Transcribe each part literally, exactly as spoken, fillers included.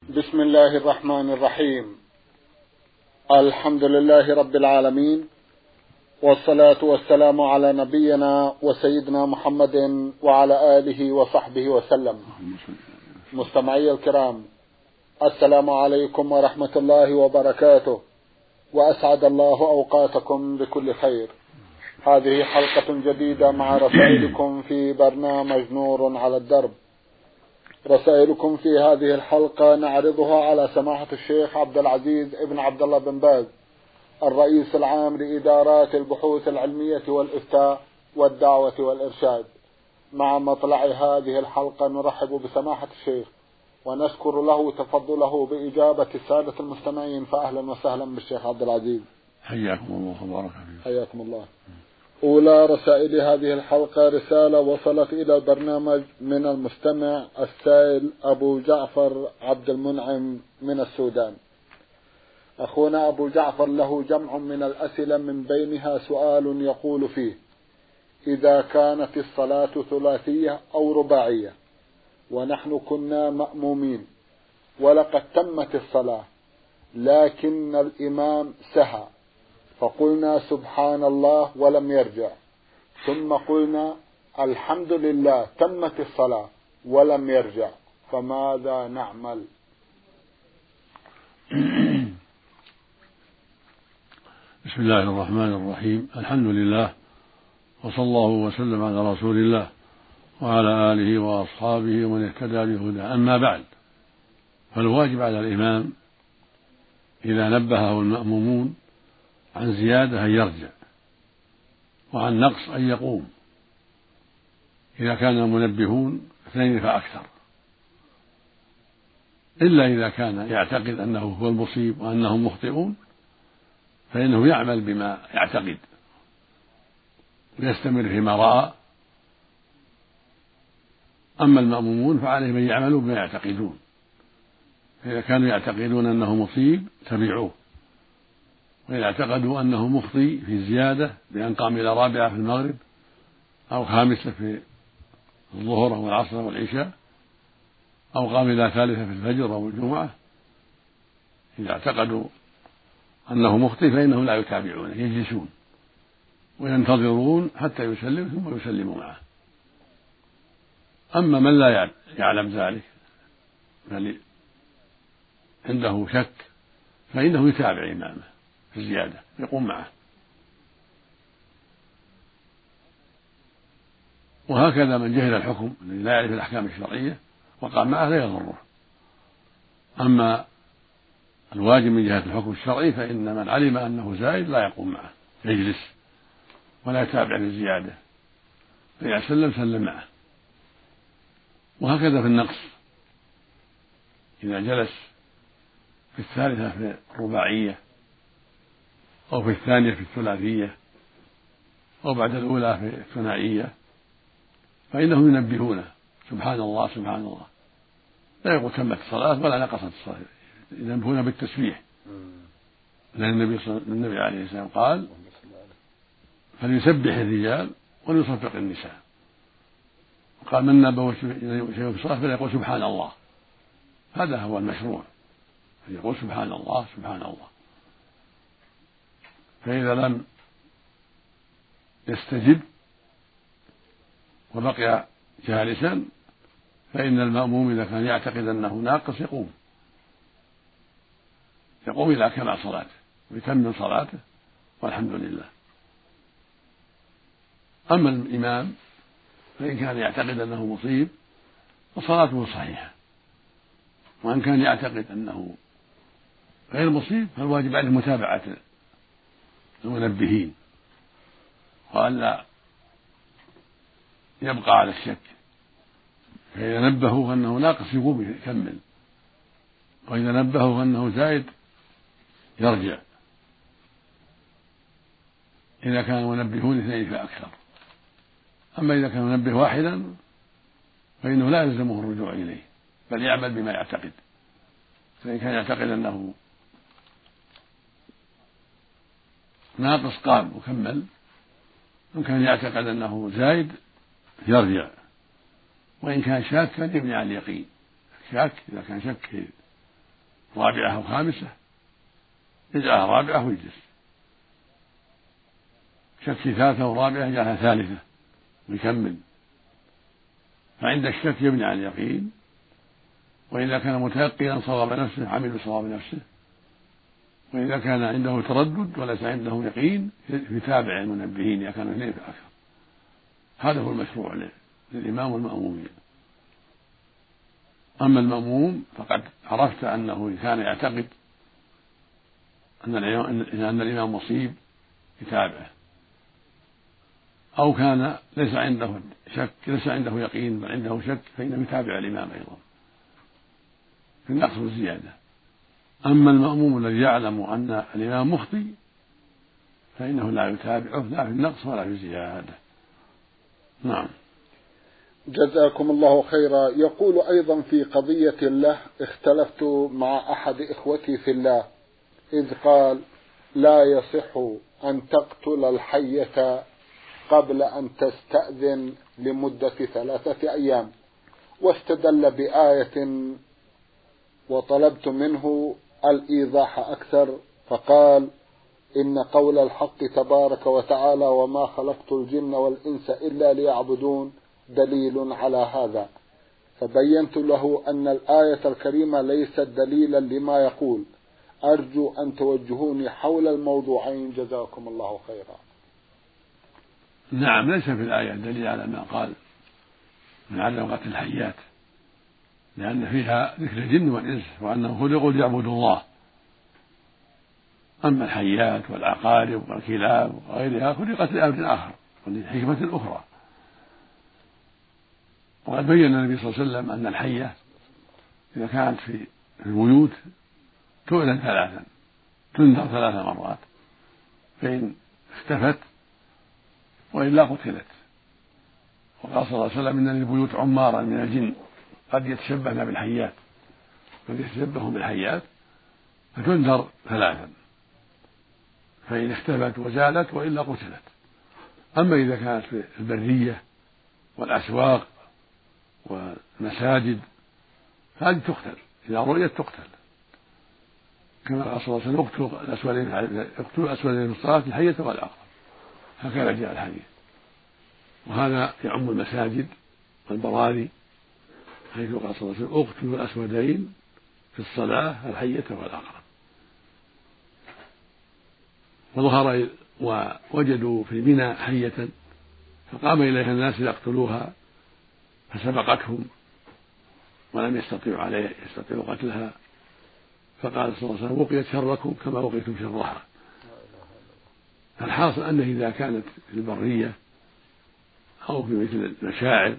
بسم الله الرحمن الرحيم. الحمد لله رب العالمين، والصلاة والسلام على نبينا وسيدنا محمد وعلى آله وصحبه وسلم. مستمعي الكرام، السلام عليكم ورحمة الله وبركاته، وأسعد الله أوقاتكم بكل خير. هذه حلقة جديدة مع رسائلكم في برنامج نور على الدرب. رسائلكم في هذه الحلقة نعرضها على سماحة الشيخ عبد العزيز ابن عبد الله بن باز، الرئيس العام لإدارات البحوث العلمية والإفتاء والدعوة والإرشاد. مع مطلع هذه الحلقة نرحب بسماحة الشيخ ونشكر له تفضله بإجابة السادة المستمعين، فأهلا وسهلا بالشيخ عبد العزيز. حياكم الله وبارك فيكم. حياكم الله. أولى رسائل هذه الحلقة رسالة وصلت إلى البرنامج من المستمع السائل أبو جعفر عبد المنعم من السودان. أخونا أبو جعفر له جمع من الأسئلة، من بينها سؤال يقول فيه: إذا كانت الصلاة ثلاثية أو رباعية ونحن كنا مأمومين ولقد تمت الصلاة لكن الإمام سهى، فقلنا سبحان الله ولم يرجع، ثم قلنا الحمد لله تمت الصلاة ولم يرجع، فماذا نعمل؟ بسم الله الرحمن الرحيم. الحمد لله، وصلى الله وسلم على رسول الله وعلى آله وأصحابه ومن اهتدى بهداه. أما بعد، فالواجب على الإمام إذا نبهه المأمومون عن زيادة أن يرجع، وعن نقص أن يقوم، إذا كان المنبهون اثنين فأكثر، إلا إذا كان يعتقد أنه هو المصيب وأنهم مخطئون فإنه يعمل بما يعتقد ويستمر فيما رأى. أما المأمومون فعليهم أن يعملوا بما يعتقدون، فإذا كانوا يعتقدون أنه مصيب تبعوه، وإن اعتقدوا أنه مخطئ في الزيادة بأن قام إلى رابعة في المغرب أو خامسة في الظهر أو العصر أو العشاء أو قام إلى ثالثة في الفجر أو الجمعة، إذا اعتقدوا أنه مخطئ فإنهم لا يتابعونه، يجلسون وينتظرون حتى يسلم ثم يسلموا معه. أما من لا يعلم ذلك بل عنده شك فإنه يتابع إمامه في الزيادة، يقوم معه. وهكذا من جهل الحكم الذي لا يعرف الأحكام الشرعية وقام معه لا يضره. أما الواجب من جهة الحكم الشرعي فإن من علم أنه زائد لا يقوم معه، يجلس ولا يتابع بالزيادة، فإذا سلم سلم معه. وهكذا في النقص، إذا جلس في الثالثة في الرباعية أو في الثانية في الثلاثية أو بعد الأولى في الثنائية فإنهم ينبهونه سبحان الله سبحان الله، لا يقول تمت الصلاة ولا نقصت الصلاة، ينبهونه بالتسبيح. لأن النبي, النبي عليه السلام قال: فليسبح الرجال وليصفق النساء. قال: من نبه شيء في الصلاة فليقول سبحان الله. هذا هو المشروع، أن يقول سبحان الله سبحان الله. فإذا لم يستجب وبقي جالسا فإن المأموم إذا كان يعتقد أنه ناقص يقوم يقوم إلى كمال صلاته ويكمل صلاته والحمد لله. أما الإمام فإن كان يعتقد أنه مصيب فصلاته صحيحة، وإن كان يعتقد أنه غير مصيب فالواجب عليه متابعة المنبهين وألا يبقى على الشك، فإذا نبهوا أنه ناقص يقوم يكمل، وإذا نبهوا أنه زائد يرجع، إذا كانوا منبهون اثنين فأكثر. أما إذا كان منبه واحدا فإنه لا يلزمه الرجوع إليه، بل يعمل بما يعتقد. فإن كان يعتقد أنه ناقص قام وكمل، وإن كان يعتقد أنه زايد يرجع، وإن كان شاكا يبني على اليقين. شاك إذا كان شك رابعة أو خامسة يجعلها رابعة ويجلس، شك ثالثة ورابعة يجعلها ثالثة ويكمل. فعند الشك يبني على اليقين، وإذا كان متيقنا صواب نفسه عمل بصواب نفسه، وإذا كان عنده تردد وليس عنده يقين يتابع المنبهين إذا كانوا اثنين فأكثر. هذا هو المشروع للإمام والمأمومين. أما المأموم فقد عرفت أنه كان يعتقد أن الإمام مصيب يتابعه، أو كان ليس عنده شك ليس عنده يقين بل عنده شك فإنه يتابع الإمام أيضا في النقص والزيادة. أما المأموم الذي يعلم أن الإمام مخطئ فإنه لا يتابعه لا في النقص ولا في الزيادة. نعم. جزاكم الله خيرا. يقول أيضا في قضية له: اختلفت مع أحد إخوتي في الله إذ قال: لا يصح أن تقتل الحية قبل أن تستأذن لمدة ثلاثة أيام، واستدل بآية، وطلبت منه الإيضاح أكثر فقال: إن قول الحق تبارك وتعالى: وما خلقت الجن والإنس إلا ليعبدون، دليل على هذا. فبينت له أن الآية الكريمة ليست دليلا لما يقول. أرجو أن توجهوني حول الموضوعين جزاكم الله خيرا. نعم، ليس في الآية دليل على ما قال من عدم قتل الحيات، لأن فيها ذكر الجن والإنس وأنهم خلقوا ليعبدوا الله. أما الحيات والعقارب والكلاب وغيرها خلقت لأمر آخر ولحكمة أخرى. وقد بين النبي صلى الله عليه وسلم أن الحية إذا كانت في البيوت تؤذن ثلاثا، تنذر ثلاث مرات، فإن اختفت وإلا قتلت. وقال صلى الله عليه وسلم: إن للبيوت عمارا من الجن قد يتشبهن بالحيات، قد يتشبهون بالحيات فتنذر ثلاثا، فإن اختفت وزالت وإلا قتلت. أما إذا كانت في البرية والأسواق والمساجد هذه تقتل، إذا رؤيت تقتل، كما قال صلى الله عليه وسلم: اقتلوا الأسودين اقتلوا الأسودين في الصلاة الحية والعقرب، هكذا جاء الحديث. وهذا يعم المساجد والبراري، حيث قال صلى الله عليه وسلم: اقتلوا الأسودين في الصلاة الحية والعقرب. وظهر ووجدوا في منى حية فقام إليها الناس ليقتلوها فسبقتهم ولم يستطيعوا عليه يستطيعوا قتلها، فقال صلى الله عليه وسلم: وقيت شركم كما وقيتم شرها. الحاصل أنه إذا كانت في البرية أو في مثل المشاعر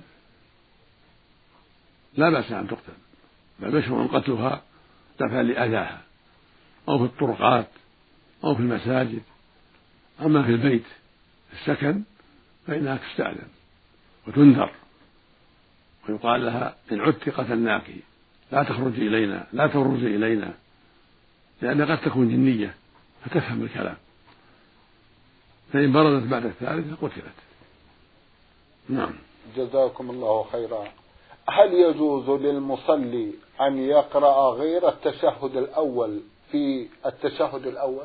لا بأس أن تقتل، بل مشروع قتلها دفعا لأذاها، أو في الطرقات أو في المساجد. أما في البيت السكن فإنها تستأذن وتنذر، ويقال لها: إن عدت قتلناك، لا تخرجي إلينا، لا تبرزي إلينا، لأن قد تكون جنية فتفهم الكلام، فإن بردت بعد الثالثة قتلت. نعم. جزاكم الله خيرا. هل يجوز للمصلي أن يقرأ غير التشهد الأول في التشهد الأول؟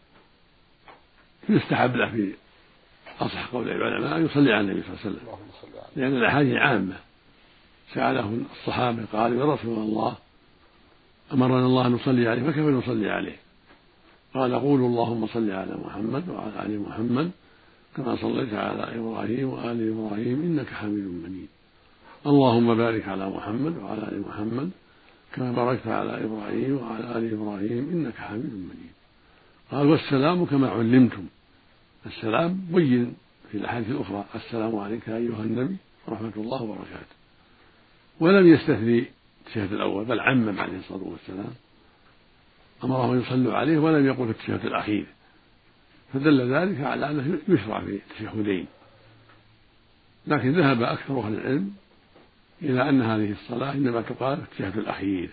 يستحب له في أصح قول العلماء أن يصلي على النبي صلى الله عليه وسلم، لأن الأحاديث عامة. سأله الصحابة قالوا: يا رسول الله، أمرنا الله أن نصلي عليه فكيف نصلي عليه؟ قال: قولوا اللهم صل على محمد وعلى آل محمد كما صليت على إبراهيم وآل إبراهيم إنك حميد مجيد، اللهم بارك على محمد وعلى آل محمد كما باركت على إبراهيم وعلى آل إبراهيم إنك حميد مجيد. قال: والسلام كما علمتم. السلام بين في الأحاديث الأخرى: السلام عليك أيها النبي ورحمة الله وبركاته. ولم يستثني التشهد الأول بل عمم عليه الصلاة والسلام، أمرهم أن يصلوا عليه ولم يقل في التشهد الأخير، فدل ذلك على أنه يشرع في التشهدين. لكن ذهب أكثر أهل العلم إلى أن هذه الصلاة إنما تقال في التشهد الأخير،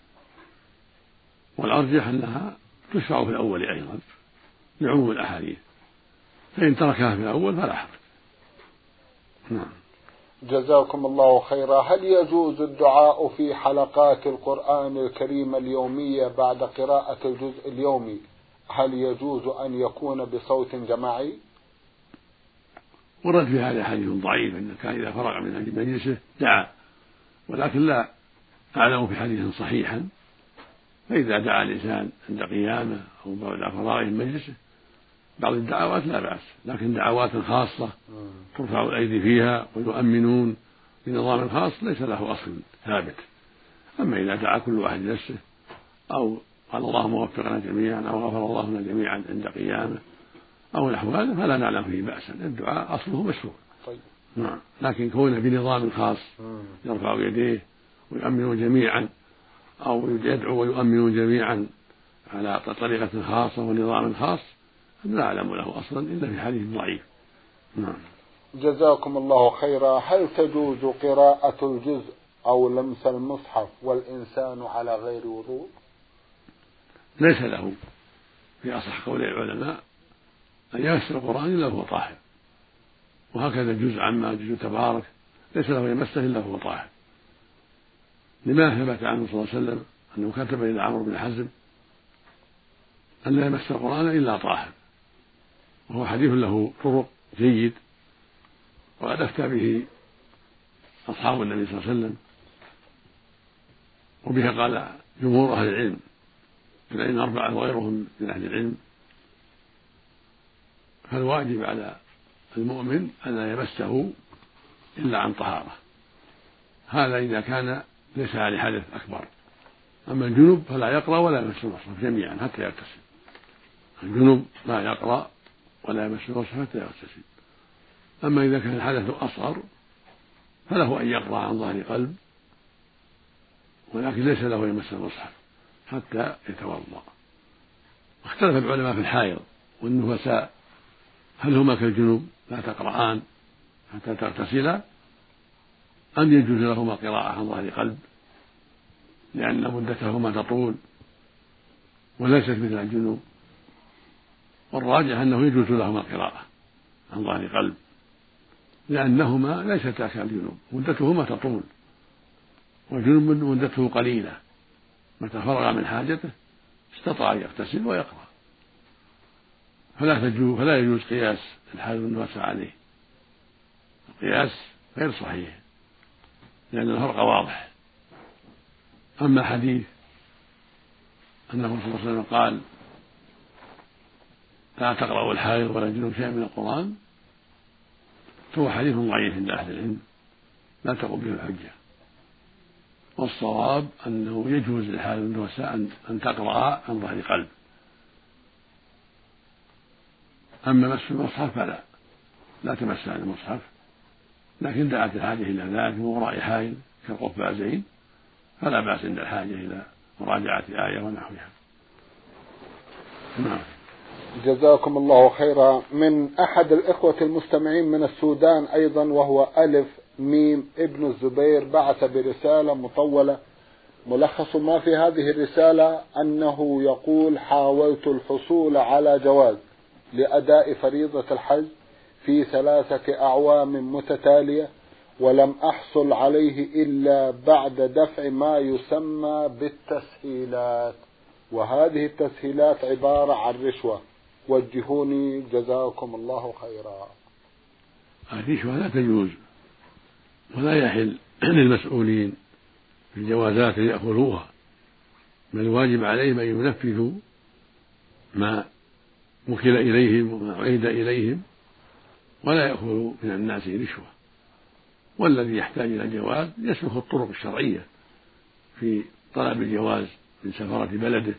والأرجح أنها تشرع في الأول أيضا لعموم الأحاديث، فإن تركها في الأول فلا حرج. نعم. جزاكم الله خيرا. هل يجوز الدعاء في حلقات القرآن الكريم اليومية بعد قراءة الجزء اليومي؟ هل يجوز أن يكون بصوت جماعي؟ ورد في هذا حديث ضعيف أنه كان إذا فرغ من مجلسه دعا، ولكن لا أعلم في حديث صحيحا. فإذا دعا الإنسان عند قيامه أو بعد فراغه من مجلسه بعض الدعوات لا بأس، لكن دعوات خاصة ترفع الأيدي فيها ويؤمنون بنظام خاص ليس له أصل ثابت. أما إذا دعا كل واحد لنفسه أو قال اللهم وفقنا جميعا أو غفر الله لنا جميعا عند قيامه أو نحو هذا فلا نعلم فيه بأسا، الدعاء أصله مشروع. طيب. نعم، لكن كونه بنظام خاص يرفع يديه ويؤمنون جميعا أو يدعو ويؤمنون جميعا على طريقة خاصة ونظام خاص لا أعلم له أصلا إلا في حديث ضعيف. نعم. جزاكم الله خيرا. هل تجوز قراءة الجزء أو لمس المصحف والإنسان على غير وضوء؟ ليس له في أصح قول العلماء أن يمس القرآن إلا وهو طاهر، وهكذا الجزء عما جزء تبارك ليس له يمسه إلا وهو طاهر، لما ثبت عنه صلى الله عليه وسلم أنه كتب إلى عمرو بن حزم أن لا يمس القرآن إلا طاهر، وهو حديث له طرق جيد وقد أفتى به أصحاب النبي صلى الله عليه وسلم، وبه قال جمهور أهل العلم من العلم أربعة وغيرهم من أهل العلم. فالواجب على المؤمن أن لا يمسه إلا عن طهارة، هذا إذا كان ليس عليه حدث أكبر. أما الجنب فلا يقرأ ولا يمس المصحف جميعا حتى يغتسل، الجنب لا يقرأ ولا يمس المصحف حتى يغتسل. أما إذا كان الحدث أصغر فله أن يقرأ عن ظهر قلب، ولكن ليس له يمس المصحف حتى يتوضأ. واختلف العلماء في الحائض والنفساء هل هما كالجنوب لا تقرآن حتى تغتسلا أم يجوز لهما قراءة عن ظهر قلب لأن مدتهما تطول وليست مثل الجنوب. والراجح أنه يجوز لهما قراءة عن ظهر قلب لأنهما ليستا كالجنوب مدتهما تطول، والجنوب مدته قليلة، متى فرغ من حاجته استطاع أن يغتسل ويقرأ، فلا تجوز فلا يجوز قياس الحائض والنفاس عليه. القياس غير صحيح لأن الفرق واضح. أما حديث أنه صلى الله عليه وسلم قال لا تقرأوا الحائض ولا الجنوب شيئا من القرآن فهو حديث ضعيف عند أهل العلم لا تقوم به الحجة، والصواب أنه يجوز للحائض والنفساء أن تقرأ عن ظهر قلب. أما مس المصحف فلا لا تمس عن المصحف، لكن دعت الحاجة إلى ذلك من وراء حائل كالقفازين فلا بأس عند الحاجة إلى مراجعة آية ونحوها. نعم. جزاكم الله خيرا. من أحد الإخوة المستمعين من السودان أيضا وهو ألف ميم ابن الزبير بعث برسالة مطولة، ملخص ما في هذه الرسالة أنه يقول: حاولت الحصول على جواز لأداء فريضة الحج في ثلاثة أعوام متتالية ولم أحصل عليه إلا بعد دفع ما يسمى بالتسهيلات، وهذه التسهيلات عبارة عن رشوة، وجهوني جزاكم الله خيرا. الرشوة لا تجوز ولا يحل للمسؤولين في الجوازات أن يأخذوها، بل الواجب عليهم أن ينفذوا ما وكل إليهم وما عهد إليهم ولا يأخذوا من الناس رشوة. والذي يحتاج إلى الجواز يسلك الطرق الشرعية في طلب الجواز من سفرة بلده،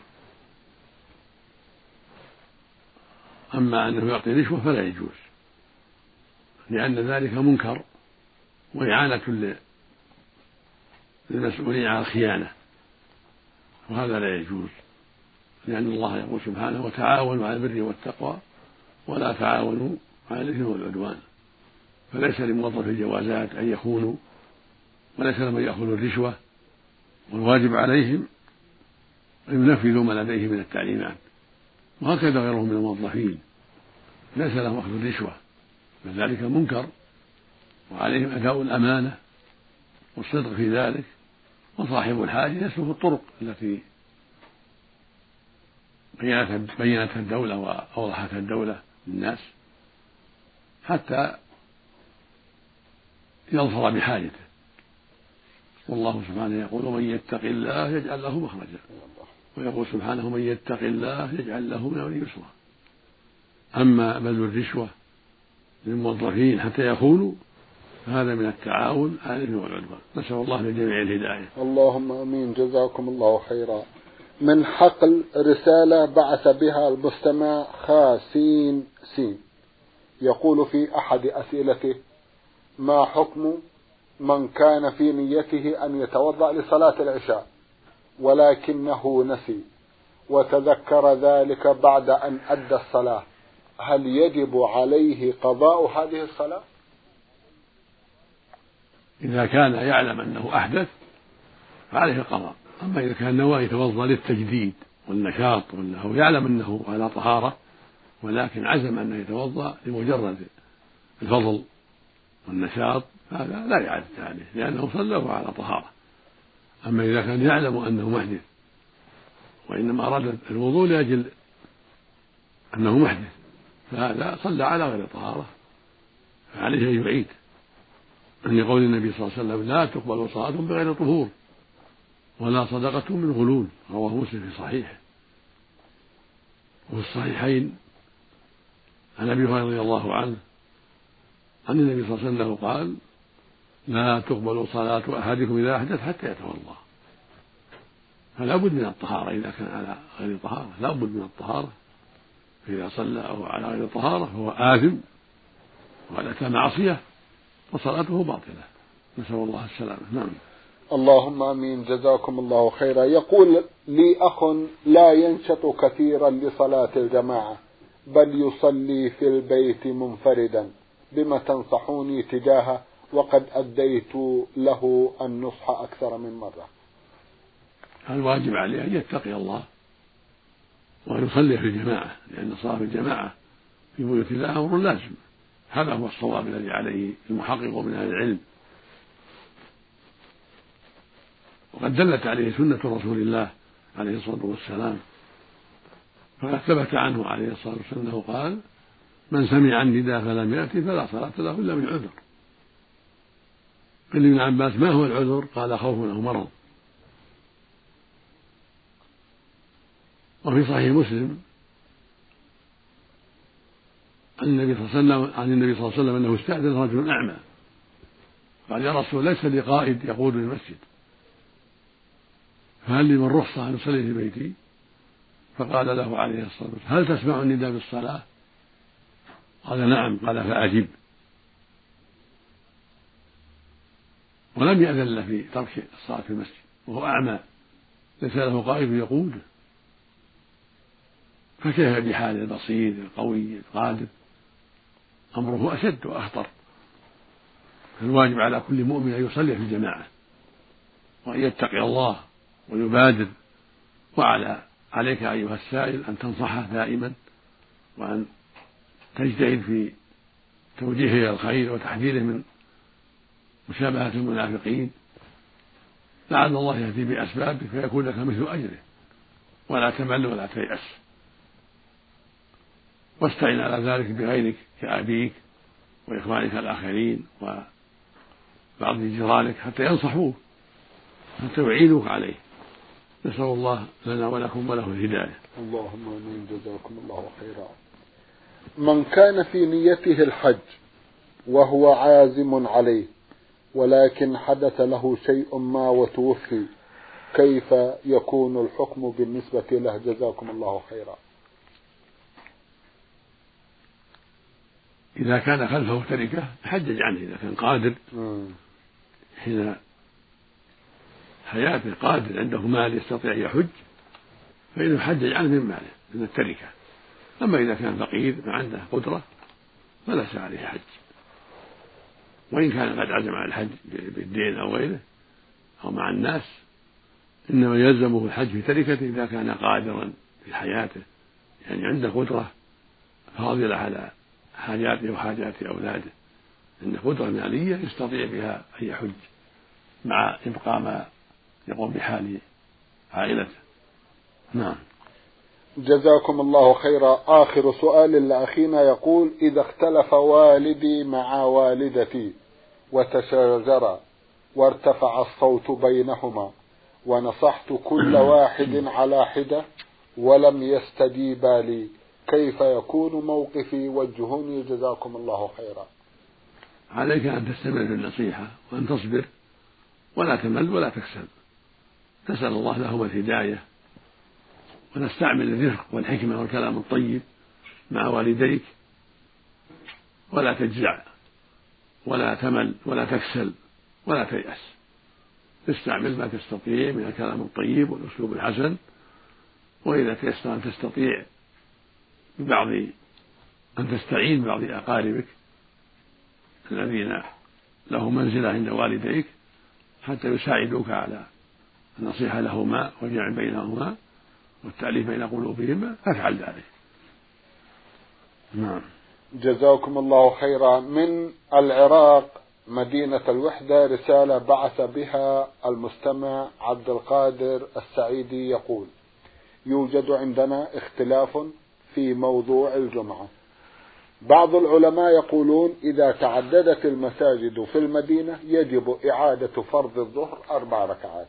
أما أنه يعطي رشوة فلا يجوز لأن ذلك منكر وإعانة للمسؤولين على الخيانة، وهذا لا يجوز، لأن الله يقول سبحانه: وتعاونوا على البر والتقوى ولا تعاونوا على الإثم والعدوان. فليس لموظف الجوازات أن يخونوا وليس لهم أن يأخذوا الرشوة، والواجب عليهم أن ينفذوا ما لديه من التعليمات، وهكذا غيرهم من الموظفين ليس لهم أخذ الرشوة، بل ذلك منكر وعليهم أداء الأمانة والصدق في ذلك، وصاحب الحاجة يسلك الطرق التي بينتها الدولة وأوضحتها الدولة للناس حتى يظفر بحاجته. والله سبحانه يقول: ومن يتق الله يجعل له مخرجا، ويقول سبحانه: من يتق الله يجعل له من أمره يسرا. أما بذل الرشوة للموظفين حتى يخونوا فهذا من التعاون على الإثم والعدوان. نسأل الله للجميع الهداية. اللهم آمين. جزاكم الله خيرا. من حقل رسالة بعث بها المستمع خاسين سين، يقول في أحد أسئلته: ما حكم من كان في نيته أن يتوضأ لصلاة العشاء ولكنه نسي وتذكر ذلك بعد أن أدى الصلاة، هل يجب عليه قضاء هذه الصلاة؟ إذا كان يعلم أنه أحدث فعليه القضاء. أما إذا كان نوى يتوضأ للتجديد والنشاط وأنه يعلم أنه على طهارة ولكن عزم أنه يتوضأ لمجرد الفضل والنشاط هذا لا يعد عليه، لأنه صلى وهو على طهارة. أما إذا كان يعلم أنه محدث وإنما أراد الوضوء لأجل أنه محدث فهذا صلى على غير طهارة، فعليه أن يعيد، أن قول النبي صلى الله عليه وسلم: لا تقبل صلاة بغير طهور ولا صدقة من غلول، رواه مسلم في صحيحه. وفي الصحيحين عن أبي هريرة رضي الله عنه عن النبي صلى الله عليه وسلم قال: لا تقبل صلاة أحدكم إذا أحدث حتى يتوضأ. فلا بد من الطهارة إذا كان على غير طهارة، لا بد من الطهارة، فإذا صلى أو على غير طهارة فهو آثم وقد أتى معصية وصلاته باطلة، نسأل الله السلامة. نعم. اللهم آمين. جزاكم الله خيرا. يقول لي أخ لا ينشط كثيرا لصلاة الجماعة بل يصلي في البيت منفردا، بما تنصحوني تجاهه وقد أديت له النصح أكثر من مرة؟ الواجب عليه أن يتقي الله وأن يصلي في الجماعة، لأن صلاة الجماعة في بيوت الله أمر لازم. هذا هو الصواب الذي عليه المحقق من أهل العلم، وقد دلت عليه سنة رسول الله عليه الصلاة والسلام، فقد ثبت عنه عليه الصلاة والسلام أنه قال: من سمع النداء فلم يأتي فلا صلاة له إلا من عذر. قيل لابن عباس: ما هو العذر؟ قال: خوف أو مرض. وفي صحيح مسلم عن النبي صلى الله عليه وسلم عن النبي صلى الله عليه وسلم أنه استأذن رجل أعمى قال: يا رسول ليس لي قائد يقود المسجد، فهل لي من رخصة أن أصلي في بيتي؟ فقال له عليه الصلاة والسلام: هل تسمع النداء بالصلاة؟ قال: نعم. قال: فأجب. ولم يأذن له في ترك الصلاة في المسجد وهو أعمى ليس له قائد يقوده، فكيف بحال البصير القوي القادر؟ أمره أشد وأخطر. فالواجب على كل مؤمن أن يصلي في الجماعة وأن يتقي الله ويبادر، وعلى عليك أيها السائل أن تنصحه دائما وأن تجتهد في توجيهه إلى الخير وتحذيره من مشابهة المنافقين، لعل الله يهدي بأسبابه فيكون لك مثل أجره، ولا تمل ولا تيأس، واستعن على ذلك بغيرك كأبيك وإخوانك الآخرين وبعض جيرانك حتى ينصحوك حتى يعينوك عليه. نسأل الله لنا ولكم وله الهداية. اللهم آمين. جزاكم الله خيرا. من كان في نيته الحج وهو عازم عليه ولكن حدث له شيء ما وتوفي، كيف يكون الحكم بالنسبة له؟ جزاكم الله خيرا. إذا كان خلفه تركة حجج عنه، إذا كان قادر حين حياته قادر عنده مال يستطيع يحج فإنه يحجج عنه من ماله من التركة. أما إذا كان فقير ما عنده قدرة فليس عليه حج، وإن كان قد عزم على الحج بالدين أو غيره أو مع الناس، إنما يلزمه الحج في تركته إذا كان قادرا في حياته، يعني عنده قدرة فاضلة على حاجاته وحاجات أولاده، عنده قدرة مالية يستطيع بها أن يحج مع إبقاء ما يقوم بحال عائلته. نعم. جزاكم الله خيرا. آخر سؤال لأخينا يقول: إذا اختلف والدي مع والدتي وتشاجرا وارتفع الصوت بينهما ونصحت كل واحد على حدة ولم يستجيبا لي، كيف يكون موقفي؟ وجهوني جزاكم الله خيرا. عليك أن تستمر في النصيحة وأن تصبر ولا تمل ولا تكسل، تسأل الله لهم الهداية، ونستعمل الرفق والحكمة والكلام الطيب مع والديك، ولا تجزع ولا تمل ولا تكسل ولا تيأس، استعمل ما تستطيع من الكلام الطيب والأسلوب الحسن، وإذا تيسر أن تستطيع ببعض أن تستعين ببعض أقاربك الذين له منزلة عند والديك حتى يساعدوك على النصيحة لهما والجمع بينهما والتأليف بين قلوبهما، فافعل ذلك. نعم. جزاكم الله خيرا. من العراق مدينة الوحدة رسالة بعث بها المستمع عبد القادر السعيدي يقول: يوجد عندنا اختلاف في موضوع الجمعة. بعض العلماء يقولون إذا تعددت المساجد في المدينة يجب إعادة فرض الظهر أربع ركعات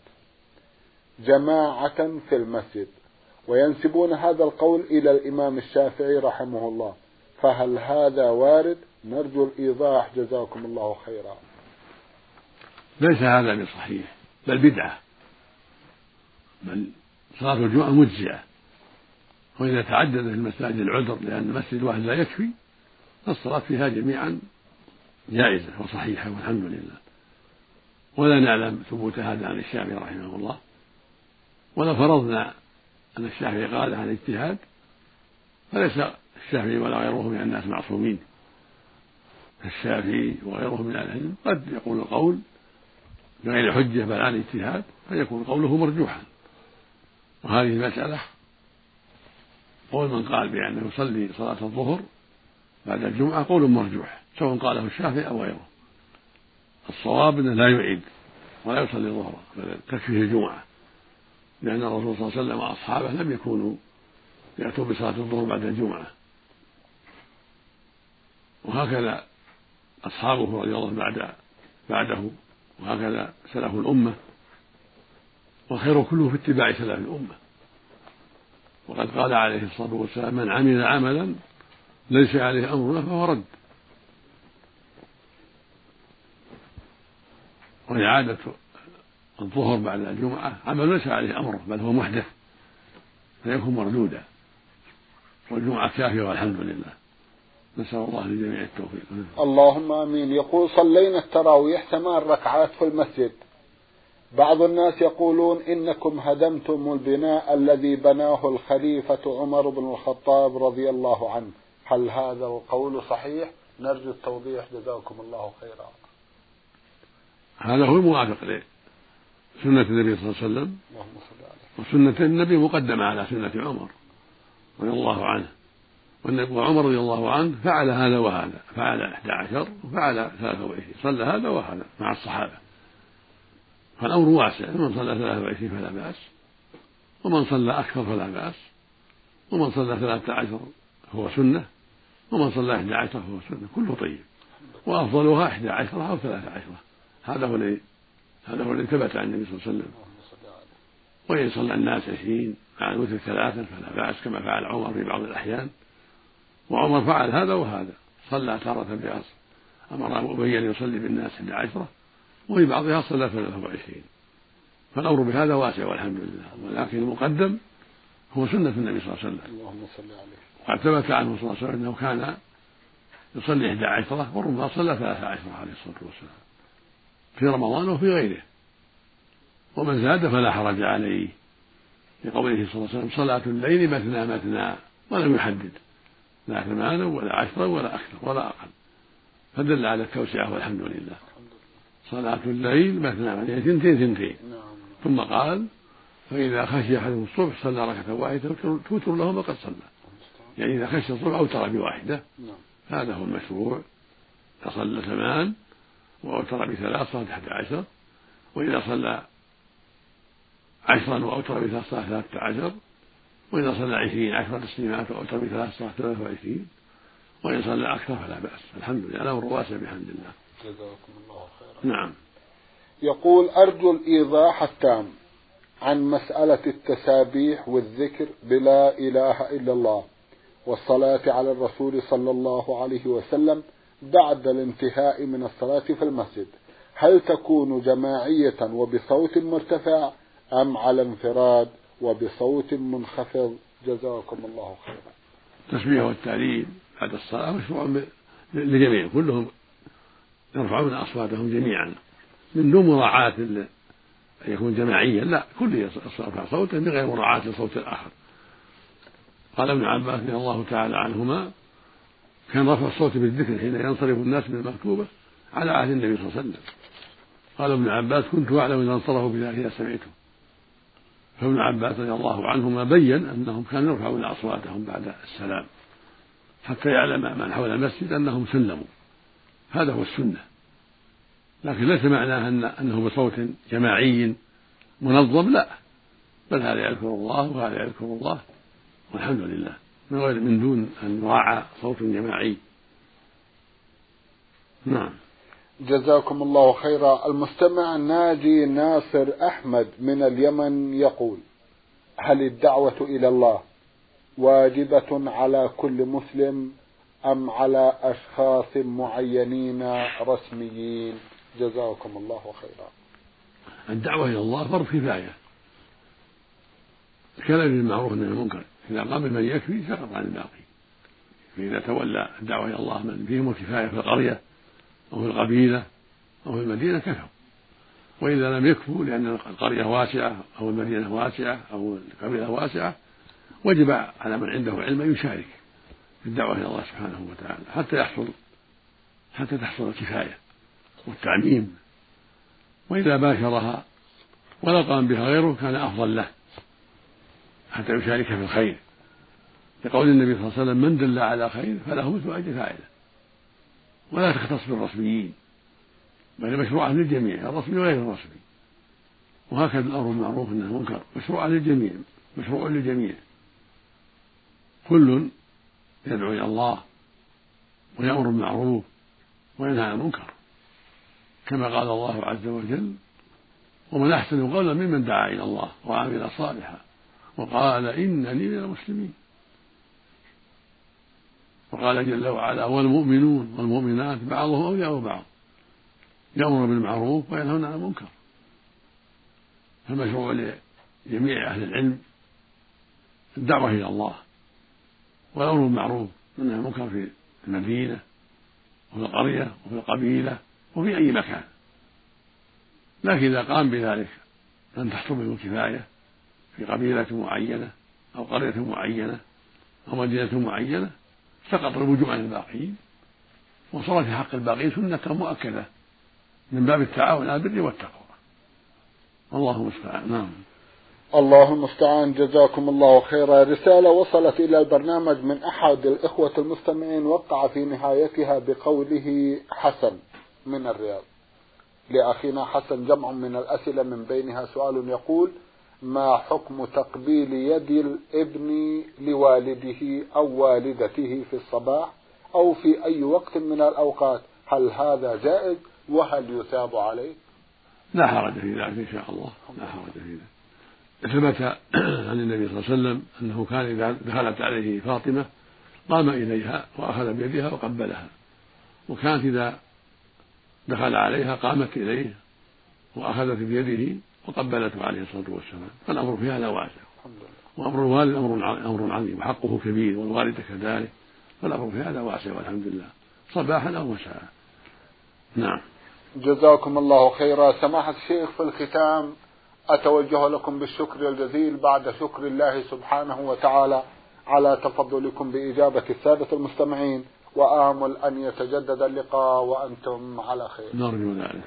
جماعة في المسجد، وينسبون هذا القول إلى الإمام الشافعي رحمه الله، فهل هذا وارد؟ نرجو الإيضاح جزاكم الله خيرا. ليس هذا بصحيح، بل بدعة، بل صلاة الجمعة مجزئة، وإذا تعدد في المساجد العذر لأن المسجد واحد لا يكفي فالصلاة فيها جميعا جائزة وصحيحة والحمد لله، ولا نعلم ثبوت هذا عن الشافعي رحمه الله، ولا فرضنا أن الشافعي قال عن الاجتهاد فليس الشافعي ولا غيره من الناس معصومين. الشافعي وغيره من العلم قد يقول القول بغير حجة بل عن اجتهاد فيكون قوله مرجوحا، وهذه المسألة قول من قال بأنه يصلي صلاة الظهر بعد الجمعة قول مرجوح سواء قاله الشافعي أو غيره. الصواب أنه لا يعيد ولا يصلي الظهر بل تكفيه الجمعة، لأن الرسول صلى الله عليه وسلم وأصحابه لم يكونوا يأتوا بصلاة الظهر بعد الجمعة، وهكذا أصحابه رضي الله بعد بعده، وهكذا سلف الأمة، والخير كله في اتباع سلف الأمة. وقد قال عليه الصلاة والسلام: من عمل عملا ليس عليه أمرنا فهو رد. وإعادة الظهر بعد الجمعة عمل ليس عليه أمره بل هو محدث فيكون مردودا، والجمعة كافية والحمد لله. نسأل الله لجميع التوفيق. اللهم آمين. يقول: صلينا التراويح ثمان ركعات في المسجد، بعض الناس يقولون إنكم هدمتم البناء الذي بناه الخليفة عمر بن الخطاب رضي الله عنه، هل هذا القول صحيح؟ نرجو التوضيح جزاكم الله خيرا. هذا هو الموافق لسنة النبي صلى الله عليه وسلم، وسنة النبي مقدمة على سنة عمر رضي الله عنه، وعمر رضي الله عنه فعل هذا وهذا، فعل أحد عشر وفعل ثلاثة وعشرين، صلى هذا وهذا مع الصحابة، فالأمر واسع، من صلى ثلاثة وعشرين فلا بأس، ومن صلى أكثر فلا بأس، ومن صلى ثلاثة عشر هو سنة، ومن صلى أحد عشر هو سنة، كله طيب، وأفضلها أحد عشر أو ثلاثة عشر. هذا هو الذي هذا هو الذي ثبت عن النبي صلى الله عليه وسلم. وإن صلى الناس عشرين مع الوتر ثلاثا فلا بأس كما فعل عمر في بعض الأحيان، وعمر فعل هذا وهذا، صلى تارة بأس أمر أبي أن يصلي بالناس أحد عشرة وفي بعضها صلى ثلاثة وعشرين، فالأمر بهذا واسع والحمد لله، ولكن المقدم هو سنة النبي صلى الله عليه وسلم. اللهم صل عليه. وقد ثبت عنه صلى الله عليه وسلم أنه كان يصلي إحدى عشرة وربما صلى ثلاثة عشرة عليه الصلاة والسلام في رمضان وفي غيره، ومن زاد فلا حرج عليه، لقوله صلى الله عليه وسلم: صلاة الليل مثنى مثنى، ولم يحدد لا ثمانا ولا عشرا ولا أكثر ولا أقل، فدل على التوسعة والحمد لله. صلاة الليل مثنى مثنى، ثنتين ثنتين، ثم قال: فإذا خشي أحدهم الصبح صلى ركعة واحدة توتر له ما قد صلى، يعني إذا خشي الصبح أوتر بواحدة، هذا هو المشروع، صلى ثمان وأوتر بثلاث صلى أحد عشر، وإذا صلى عشرا وأوتر بثلاث صلى ثلاثة عشر، وإذا صلى عشرين عشر تسليمات وأوتر بثلاث صلى ثلاثة وعشرين، وإن صلى أكثر فلا بأس. الحمد لله، الأمر واسع بحمد الله. جزاكم الله خيرا. نعم. يقول: أرجو الإيضاح التام عن مسألة التسابيح والذكر بلا إله إلا الله والصلاة على الرسول صلى الله عليه وسلم بعد الانتهاء من الصلاة في المسجد، هل تكون جماعية وبصوت مرتفع أم على انفراد وبصوت منخفض؟ جزاكم الله خيرا. التسبيح والتعليل بعد الصلاة مشروع للجميع، كلهم يرفعون أصواتهم جميعا من دون مراعاة أن يكون جماعيا، لا، كل يرفع صوته بغير مراعاة لصوت الآخر. قال ابن عباس رضي الله تعالى عنهما: كان رفع الصوت بالذكر حين ينصرف الناس من المكتوبة على عهد النبي صلى الله عليه وسلم. قال ابن عباس: كنت أعلم إذا انصرفوا بذلك إذا سمعته. فابن عباس رضي الله عنهما بين أنهم كانوا يرفعون أصواتهم بعد السلام حتى يعلم من حول المسجد أنهم سلموا، هذا هو السنة، لكن ليس معناه أن أنه بصوت جماعي منظم، لا، بل هذا يذكر الله وهذا يذكر الله والحمد لله، من غير من دون أن يراعى صوت جماعي. نعم. جزاكم الله خيرا. المستمع ناجي ناصر أحمد من اليمن يقول: هل الدعوة إلى الله واجبة على كل مسلم أم على أشخاص معينين رسميين؟ جزاكم الله خيرا. الدعوة إلى الله فرض كفاية، كلام بالمعروف والنهي عن المنكر، إذا قام بمن يكفي سقط عن الباقي. فإذا تولى الدعوة إلى الله من فيهم الكفاية في القرية أو في القبيلة أو في المدينة كفوا، وإذا لم يكفوا لأن القرية واسعة أو المدينة واسعة أو القبيلة واسعة وجب على من عنده علم أن يشارك في الدعوة إلى الله سبحانه وتعالى حتى يحصل حتى تحصل الكفاية والتعميم، وإذا باشرها ولا قام بها غيره كان أفضل له حتى يشارك في الخير، لقول النبي صلى الله عليه وسلم: من دل على خير فله مثل أجر فاعله. ولا تختص بالرسميين، بل مشروعة للجميع، الرسمي وغير الرسمي. وهكذا الأمر بالمعروف والنهي عن المنكر مشروع للجميع، مشروع للجميع، كل يدعو إلى الله ويأمر بالمعروف وينهى عن المنكر، كما قال الله عز وجل: ومن أحسن قولا ممن دعا إلى الله وعمل صالحا وقال إنني من المسلمين. وقال جل وعلا: والمؤمنون والمؤمنات بعضهم أولياء بعض يأمر بالمعروف وينهون عن المنكر. فالمشروع لجميع أهل العلم الدعوة إلى الله والأمر بالمعروف والنهي عن المنكر في المدينة وفي القرية وفي القبيلة وفي أي مكان، لكن إذا قام بذلك من تحصل به الكفاية في قبيلة معينة أو قرية معينة أو مدينة معينة سقط الوجوب عن الباقين، وصارت في حق الباقين سنة مؤكدة من باب التعاون على البر والتقوى. الله المستعان. نعم. الله المستعان. جزاكم الله خيرا. رسالة وصلت إلى البرنامج من أحد الإخوة المستمعين وقع في نهايتها بقوله حسن من الرياض: لأخينا حسن جمع من الأسئلة من بينها سؤال يقول: ما حكم تقبيل يد الابن لوالده أو والدته في الصباح أو في أي وقت من الأوقات؟ هل هذا جائز وهل يثاب عليه؟ لا حرج في ذلك إن شاء الله، لا حرج في ذلك. ثبت عن النبي صلى الله عليه وسلم أنه كان إذا دخلت عليه فاطمة قام إليها وأخذ بيدها وقبلها، وكانت إذا دخل عليها قامت إليه وأخذت بيده وقبلته عليه الصلاة والسلام، فالأمر في هذا واسع، وأمر الوالد أمر عظيم وحقه كبير، والوالدة كذلك، فالأمر في هذا واسع والحمد لله، صباحا أو مساء. نعم. جزاكم الله خيرا. سماحة الشيخ، في الختام أتوجه لكم بالشكر الجزيل بعد شكر الله سبحانه وتعالى على تفضلكم بإجابة السادة المستمعين، وآمل أن يتجدد اللقاء وأنتم على خير. نرجو ذلك.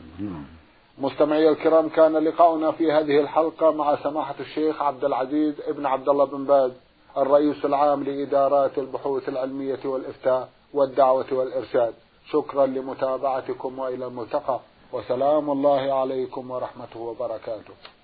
مستمعي الكرام، كان لقاؤنا في هذه الحلقة مع سماحة الشيخ عبد العزيز ابن عبد الله بن باز، الرئيس العام لإدارات البحوث العلمية والإفتاء والدعوة والإرشاد، شكرا لمتابعتكم وإلى الملتقى، وسلام الله عليكم ورحمته وبركاته.